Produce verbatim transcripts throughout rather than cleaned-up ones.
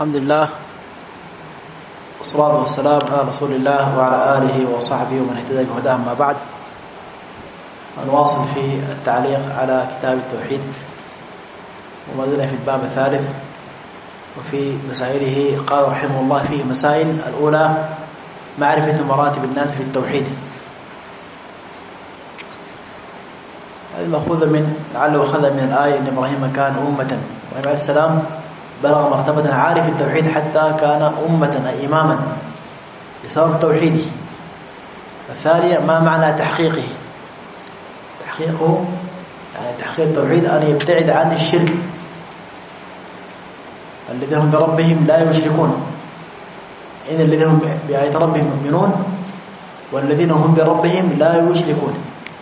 الحمد لله والصلاة والسلام على رسول الله وعلى آله وصحبه ومن اهتدى بهداه. ما بعد، نواصل في التعليق على كتاب التوحيد، وما زلنا في الباب الثالث وفي مسائله. قال رحمه الله فيه مسائل: الأولى معرفة مراتب الناس في التوحيد. هذه مأخوذة من لعله أخذ من الآية إن إبراهيم كان أمة. إبراهيم عليه السلام بلغ مرتبة عالية في التوحيد حتى كان أمة أي إماما بسبب توحيده. الثانية ما معنى تحقيقه؟ تحقيقه يعني تحقيق التوحيد أن يبتعد عن الشرك. الذين هم بربهم لا يشركون، إن الذين هم بآيات ربهم يؤمنون والذين هم بربهم لا يشركون.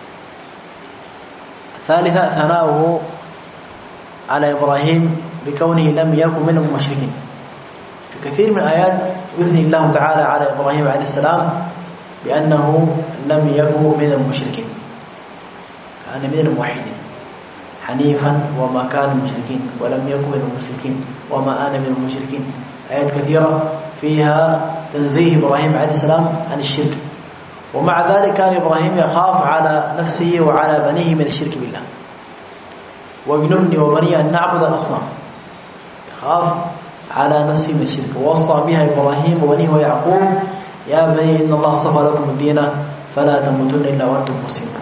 الثالثة ثناؤه على إبراهيم بكونه لم يكن من المشركين. في كثير من الآيات يثني الله تعالى على إبراهيم عليه السلام بأنه لم يكن من المشركين، كان من الموحدين حنيفا وما كان المشركين، ولم يكن من المشركين وما أنا من المشركين. آيات كثيرة فيها تنزيه إبراهيم عليه السلام عن الشرك، ومع ذلك كان إبراهيم يخاف على نفسه وعلى بنيه من الشرك بالله. واجنبني وبني أن نعبد الأصنام، خاف على نفسه من الشرك. ووصى بها إبراهيم وبنيه ويعقوب: يا بني إن الله اصطفى لكم الدين فلا تموتن إلا وأنتم مسلمون.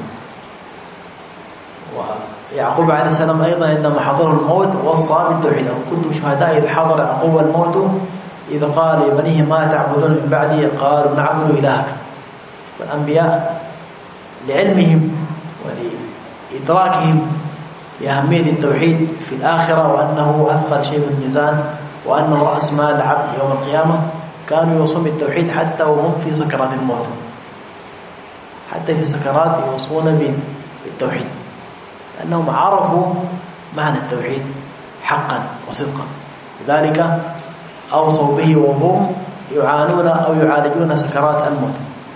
ويعقوب عليه السلام أيضا عندما حضره الموت وصى بالتوحيد: كنتم شهداء إذ حضر يعقوب الموت إذ قال لبنيه ما تعبدون من بعدي قالوا نعبد إلهك. والأنبياء لعلمهم ولإدراكهم بأهمية التوحيد في الآخرة وأنه أثقل شيء في الميزان وأنه رأس مال العبد يوم القيامة، كانوا يوصون بالتوحيد حتى وهم في سكرات الموت. حتى في السكرات يوصون بالتوحيد لأنهم عرفوا معنى التوحيد حقا وصدقا، لذلك أوصوا به وهم يعانون أو يعالجون سكرات الموت.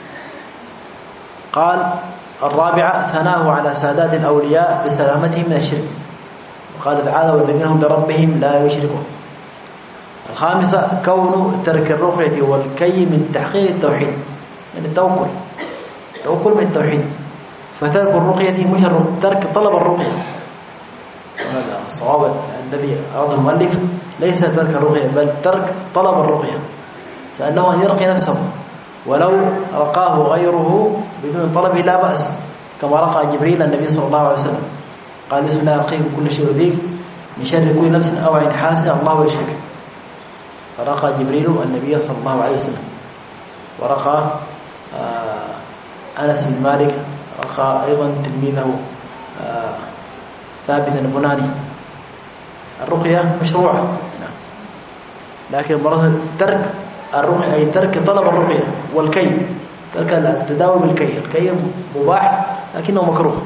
قال: الرابعة ثناه على سادات الأولياء بسلامتهم من الشرك، وقال تعالى: والذين هم بربهم لا يشركون. الخامسة كون ترك الرقية والكي من تحقيق التوحيد، من التوكل. التوكل من التوحيد، فترك الرقية مش ترك طلب الرقية. الصواب الذي أراد المؤلف ليس ترك الرقية بل ترك طلب الرقية. سأله أن يرقي نفسه، ولو رقاه غيره بدون طلبه لا بأس، كما رقى جبريل النبي صلى الله عليه وسلم. قال: بسم الله أرقيك كل شيء يؤذيك من شر كل نفس أو عين حاسد الله يشفيك. فرقى جبريل النبي صلى الله عليه وسلم. ورقى آه أنس بن مالك، رقى أيضا تلميذه آه ثابت البناني. الرقية مشروعة، لكن مرة ترك الرقية أي ترك طلب الرقية والكي، ترك التداوي بالكي. الكي مباح لكنه مكروه.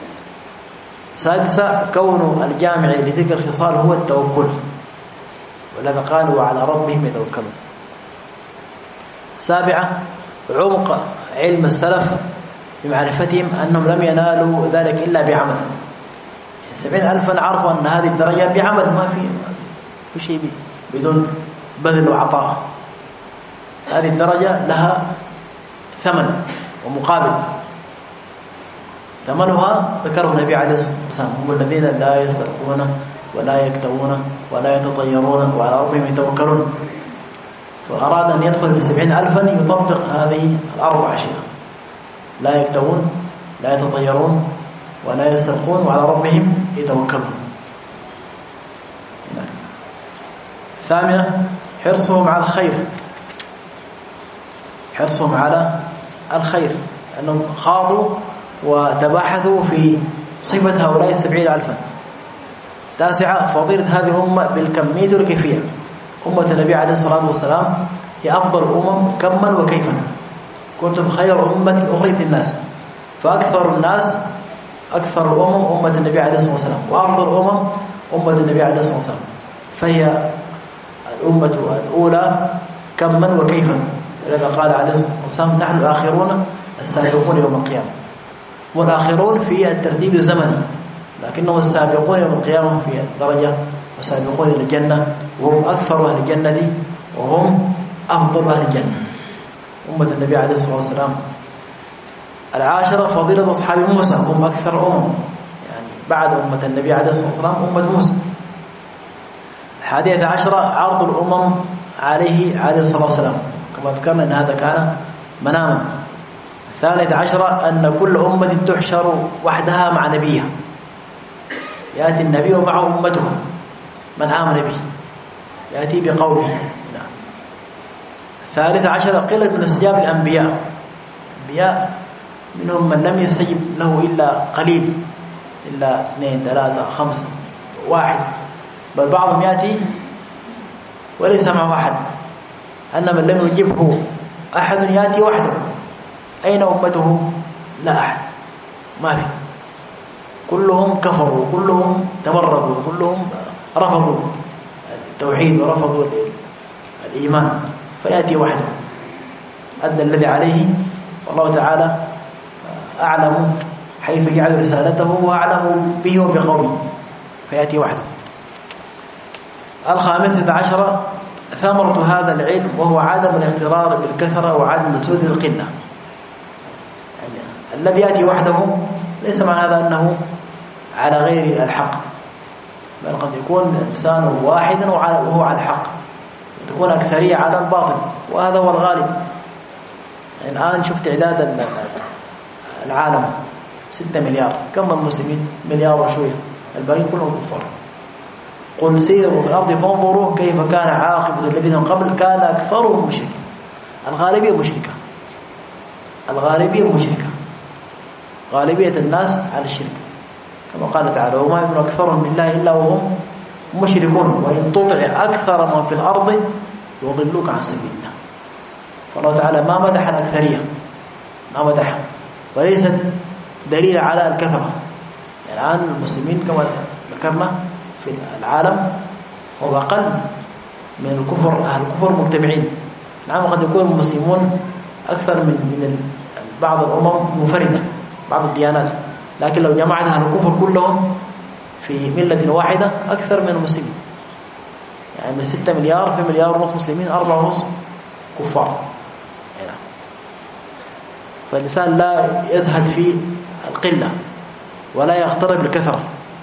سادسة كون الجامع لتلك الخصال هو التوكل، ولذا قال: وعلى ربهم يتوكلون. سابعة عمق علم السلف بمعرفتهم أنهم لم ينالوا ذلك إلا بعمل. سبعين ألفا عرفوا أن هذه الدرجة بعمل، ما في في شيء بدون بذل وعطاء. هذه الدرجة لها ثمن ومقابل. ثمنها ذكره النبي عليه الصلاة والسلام: هم الذين لا يسترقون ولا يكتوون ولا يتطيرون وعلى ربهم يتوكلون. فأراد أن يدخل بسبعين ألفا يطبق هذه الأربع أشياء: لا يكتوون، لا يتطيرون، ولا يسترقون، وعلى ربهم يتوكلون. ثامنة حرصهم على الخير، حرصهم على الخير، أنهم خاضوا وتباحثوا في صفة هؤلاء السبعين ألفا. تاسعة فضيلة هذه الأمة بالكمية والكيفية. أمة النبي عليه الصلاة والسلام هي أفضل الأمم كما وكيفا. كنتم خير أمة أخرجت للناس، فأكثر الناس أكثر الأمم أمة النبي عليه الصلاة والسلام، وأفضل الأمم أمة النبي عليه الصلاة والسلام. فهي الأمة الأولى كما وكيفا، لذا قال عليه الصلاة والسلام: نحن الآخرون السابقون يوم القيامة. والآخرون في الترتيب الزمني، لكنهم السابقون يوم القيامة في الدرجة وسابقون إلى الجنة وهم أكثر أهل الجنة وهم أفضل أهل الجنة أمة النبي عليه الصلاة والسلام. العاشرة فضيلة أصحاب موسى هم أكثر أمم يعني بعد أمة النبي عليه الصلاة والسلام أمة موسى. الحادية عشرة عرض الأمم عليه عليه الصلاة والسلام كما ذكرنا أن هذا كان مناما. الثالثة عشرة أن كل أمة تحشر وحدها مع نبيها يأتي النبي ومعه أمته من آمن به يأتي بقوله. نعم. الثالثة عشرة قلة من استجاب الأنبياء الأنبياء منهم من لم يستجب له إلا قليل إلا اثنين ثلاثة خمسة واحد بل بعضهم يأتي وليس معه أحد أن من لم يجبه أحد يأتي وحده أين أمته؟ لا أحد ما في كلهم كفروا كلهم تمردوا كلهم رفضوا التوحيد ورفضوا الإيمان فيأتي وحده أدى الذي عليه والله تعالى أعلم حيث يجعل رسالته وأعلم به وبقومه فيأتي وحده. الخامسة عشرة ثمرة هذا العلم وهو عدم الاغترار بالكثرة وعدم تسود القلة. يعني الذي يأتي وحده ليس مع هذا أنه على غير الحق بل قد يكون الإنسان واحدا وهو على الحق تكون أكثرية على الباطل وهذا هو الغالب. يعني الآن شفت إعداد العالم ستة مليار كم المسلمين؟ مليار وشوية الباقي كلهم كفار. قل سيروا في الأرض فانظروا كيف كان عاقبة الذين من قبل كان أكثرهم مشركين. الغالبية مشركة الغالبية مشركة غالبية الناس على الشرك كما قال تعالى وما يؤمن أكثرهم بالله إلا وهم مشركون وإن تطع أكثر من في الأرض يضلوك عن سبيل الله. فالله تعالى ما مدح الأكثرية ما مدح وليس دليل على الكثرة. يعني الآن المسلمين كما ذكرنا في العالم هو أقل من الكفر أهل الكفر مجتمعين. نعم قد يكون المسلمون أكثر من من بعض الأمم منفردة بعض الديانات لكن لو جمعت أهل الكفر كلهم في ملة واحدة أكثر من المسلمين. يعني من ستة مليار في مليار ونص مسلمين أربعة ونص كفار. يعني فالإنسان لا يزهد في القلة ولا يغتر بالكثرة.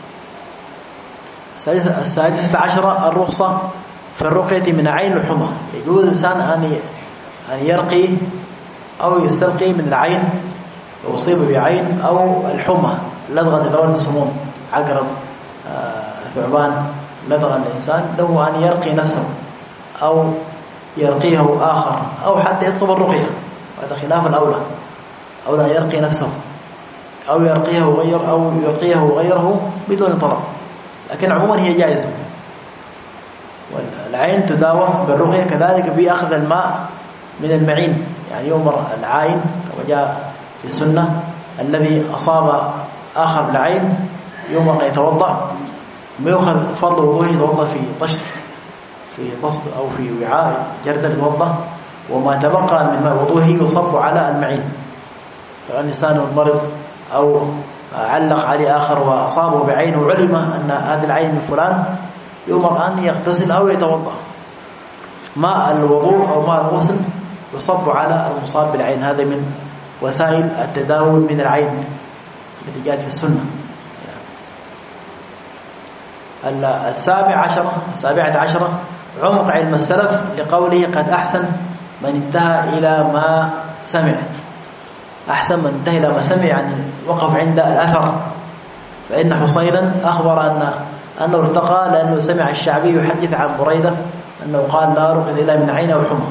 السادسة عشرة الرخصة في الرقية من عين الحمى. يجوز الإنسان أن يرقي أو يستلقي من العين ويصيب بعين أو الحمى لدغة ذوات السموم عقرب ثعبان لدغ الإنسان له أن يرقي نفسه أو يرقيه آخر أو حتى يطلب الرقية وهذا خلاف الأولى أو لا يرقي نفسه أو يرقيه غير أو يرقيه غيره بدون طلب لكن عموما هي جائزة. والعين تداوى بالرقية كذلك بأخذ الماء من المعين. يعني يؤمر العين كما جاء في السنة الذي أصاب آخر بالعين يؤمر أن يتوضأ ثم يأخذ فضل وضوءه يتوضأ في طشت في طست أو في وعاء جردل يتوضأ وما تبقى من ماء وضوءه يصب على المعين. فالإنسان المرض أو علق عليه آخر وأصابه بعين وعلم أن هذه العين من فلان يؤمر أن يغتسل أو يتوضأ. ماء الوضوء أو ماء الغسل يصب على المصاب بالعين. هذا من وسائل التداول من العين التي جاءت في السنة. السابع عشرة السابعة عشرة عمق علم السلف لقوله قد أحسن من انتهى إلى ما سمع. أحسن من انتهى إلى ما سمع يعني وقف عند الأثر. فإن حصينا أخبر أن أنه ارتقى لأنه سمع الشعبي يحدث عن بريدة أنه قال لا رقد إلا من عين أو حمى.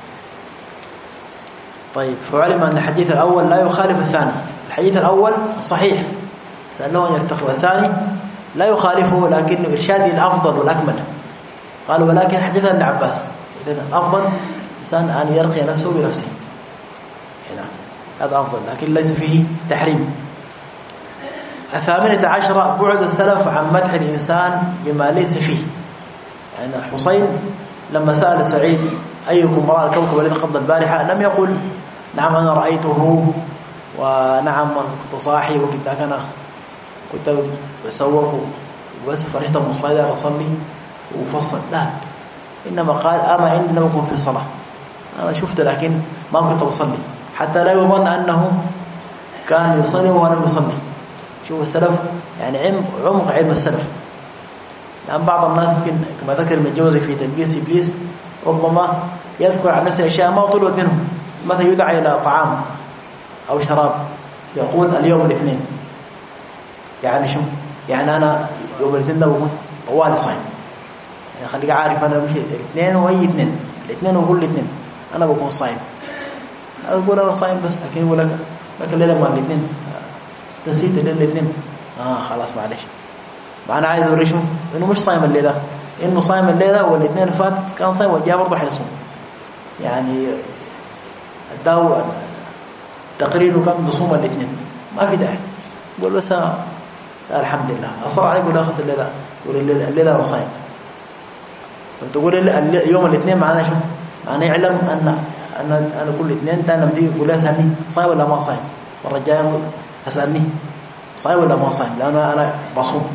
طيب فعلم أن الحديث الأول لا يخالف الثاني. الحديث الأول صحيح سألوه أن يرتقي والثاني لا يخالفه لكنه إرشادي الأفضل والأكمل. قال ولكن حديث ابن عباس إذن الأفضل إنسان أن يرقي نفسه بنفسه هنا هذا أفضل لكن ليس فيه تحريم. الثامنة عشرة بعد السلف عن مدح الإنسان بما ليس فيه. يعني حسين لما سأل سعيد أيكم رأى الكوكب الذي قضى البارحة لم يقل نعم أنا رأيته ونعم كنت صاحي وكذا كان كنت بسوق وبس فرحت مصلي أصلي وفصل، لا، إنما قال أما عندي لم أكن في صلاة، أنا شفته لكن ما كنت بصلي، حتى لا يظن أنه كان يصلي وأنا بصلي. شوف السلف يعني عمق علم السلف. لأن يعني بعض الناس يمكن كما ذكر ابن الجوزي في تلبيس إبليس ربما يذكر عن نفسه أشياء ما طلبت منه، مثلا يدعى إلى طعام أو شراب يقول اليوم الاثنين، يعني شو يعني أنا يوم الاثنين ده بقول طوالي صايم، يعني خليك عارف أنا بمشي الاثنين وأي اثنين، الاثنين وأقول الاثنين أنا بكون صايم، أقول أنا صايم بس، لكن يقول لك لك الليلة ما الاثنين نسيت الليلة الاثنين، آه خلاص معلش. فأنا عايز أوريش إنه مش صايم الليلة، إنه صايم الليلة والاثنين فات كان صايم والجاء برضه حيصوم، يعني الداو تقريبا كان بصوم الاثنين ما في داعي. يقول بس الحمد لله أصر عليك ولا أخذ الليلة، يقول الليلة الليلة صايم. فتقول يوم الاثنين معناه شو؟ معناه يعلم أن أن أنا كل اثنين تاني بدي يقول أسألني صايم ولا ما صايم، مرة جاية أسألني صايم ولا ما صايم، لأن أنا بصوم.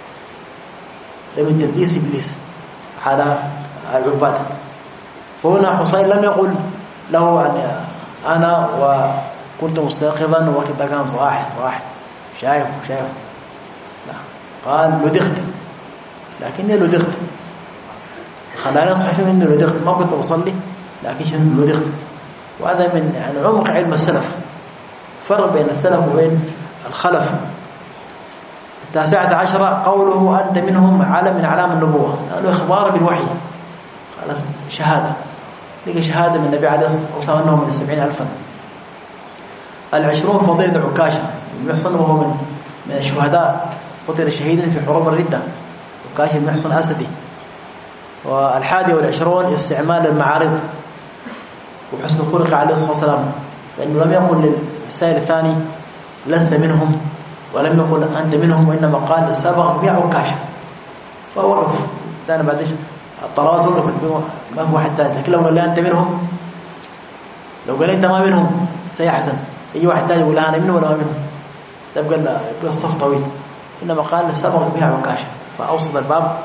من تلبيس إبليس على العباد. فهنا حسين لم يقل له أن أنا وكنت مستيقظا وكذا كان صاحي صاحي شايف شايف، لا، قال لدغت، لكني لدغت، خلاني أصحى منه لدغت، ما كنت أصلي لكن شنو لدغت. وهذا من يعني عمق علم السلف، فرق بين السلف وبين الخلف. التاسعة عشرة قوله أنت منهم علم من علام النبوة، قالوا إخبار بالوحي، قال شهادة، لقى شهادة من النبي عليه الصلاة والسلام أنه من السبعين ألفا. العشرون فضيلة عكاشة بن محصن، وهو من من الشهداء، قتل شهيدا في حروب الردة، عكاشة بن محصن أسدي. والحادي والعشرون استعمال المعارض وحسن الخلق عليه الصلاة والسلام، لأنه لم يقل للسائل الثاني لست منهم، ولم يقل أنت منهم، وإنما قال سبق بيع عكاشة، فوقف ثاني بعدش الطلبات وقفت ما في واحد ثاني. لكن لو قال لي أنت منهم، لو قال أنت ما منهم سيحزن، يجي واحد ثاني يقول أنا منهم ولا ما منهم، تبقى يبقى الصف طويل. إنما قال سبق بيع عكاشة، فأوسط الباب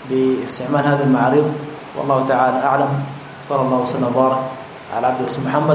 باستعمال هذه المعارض. والله تعالى أعلم. صلى الله وسلم وبارك على عبد الرسول محمد.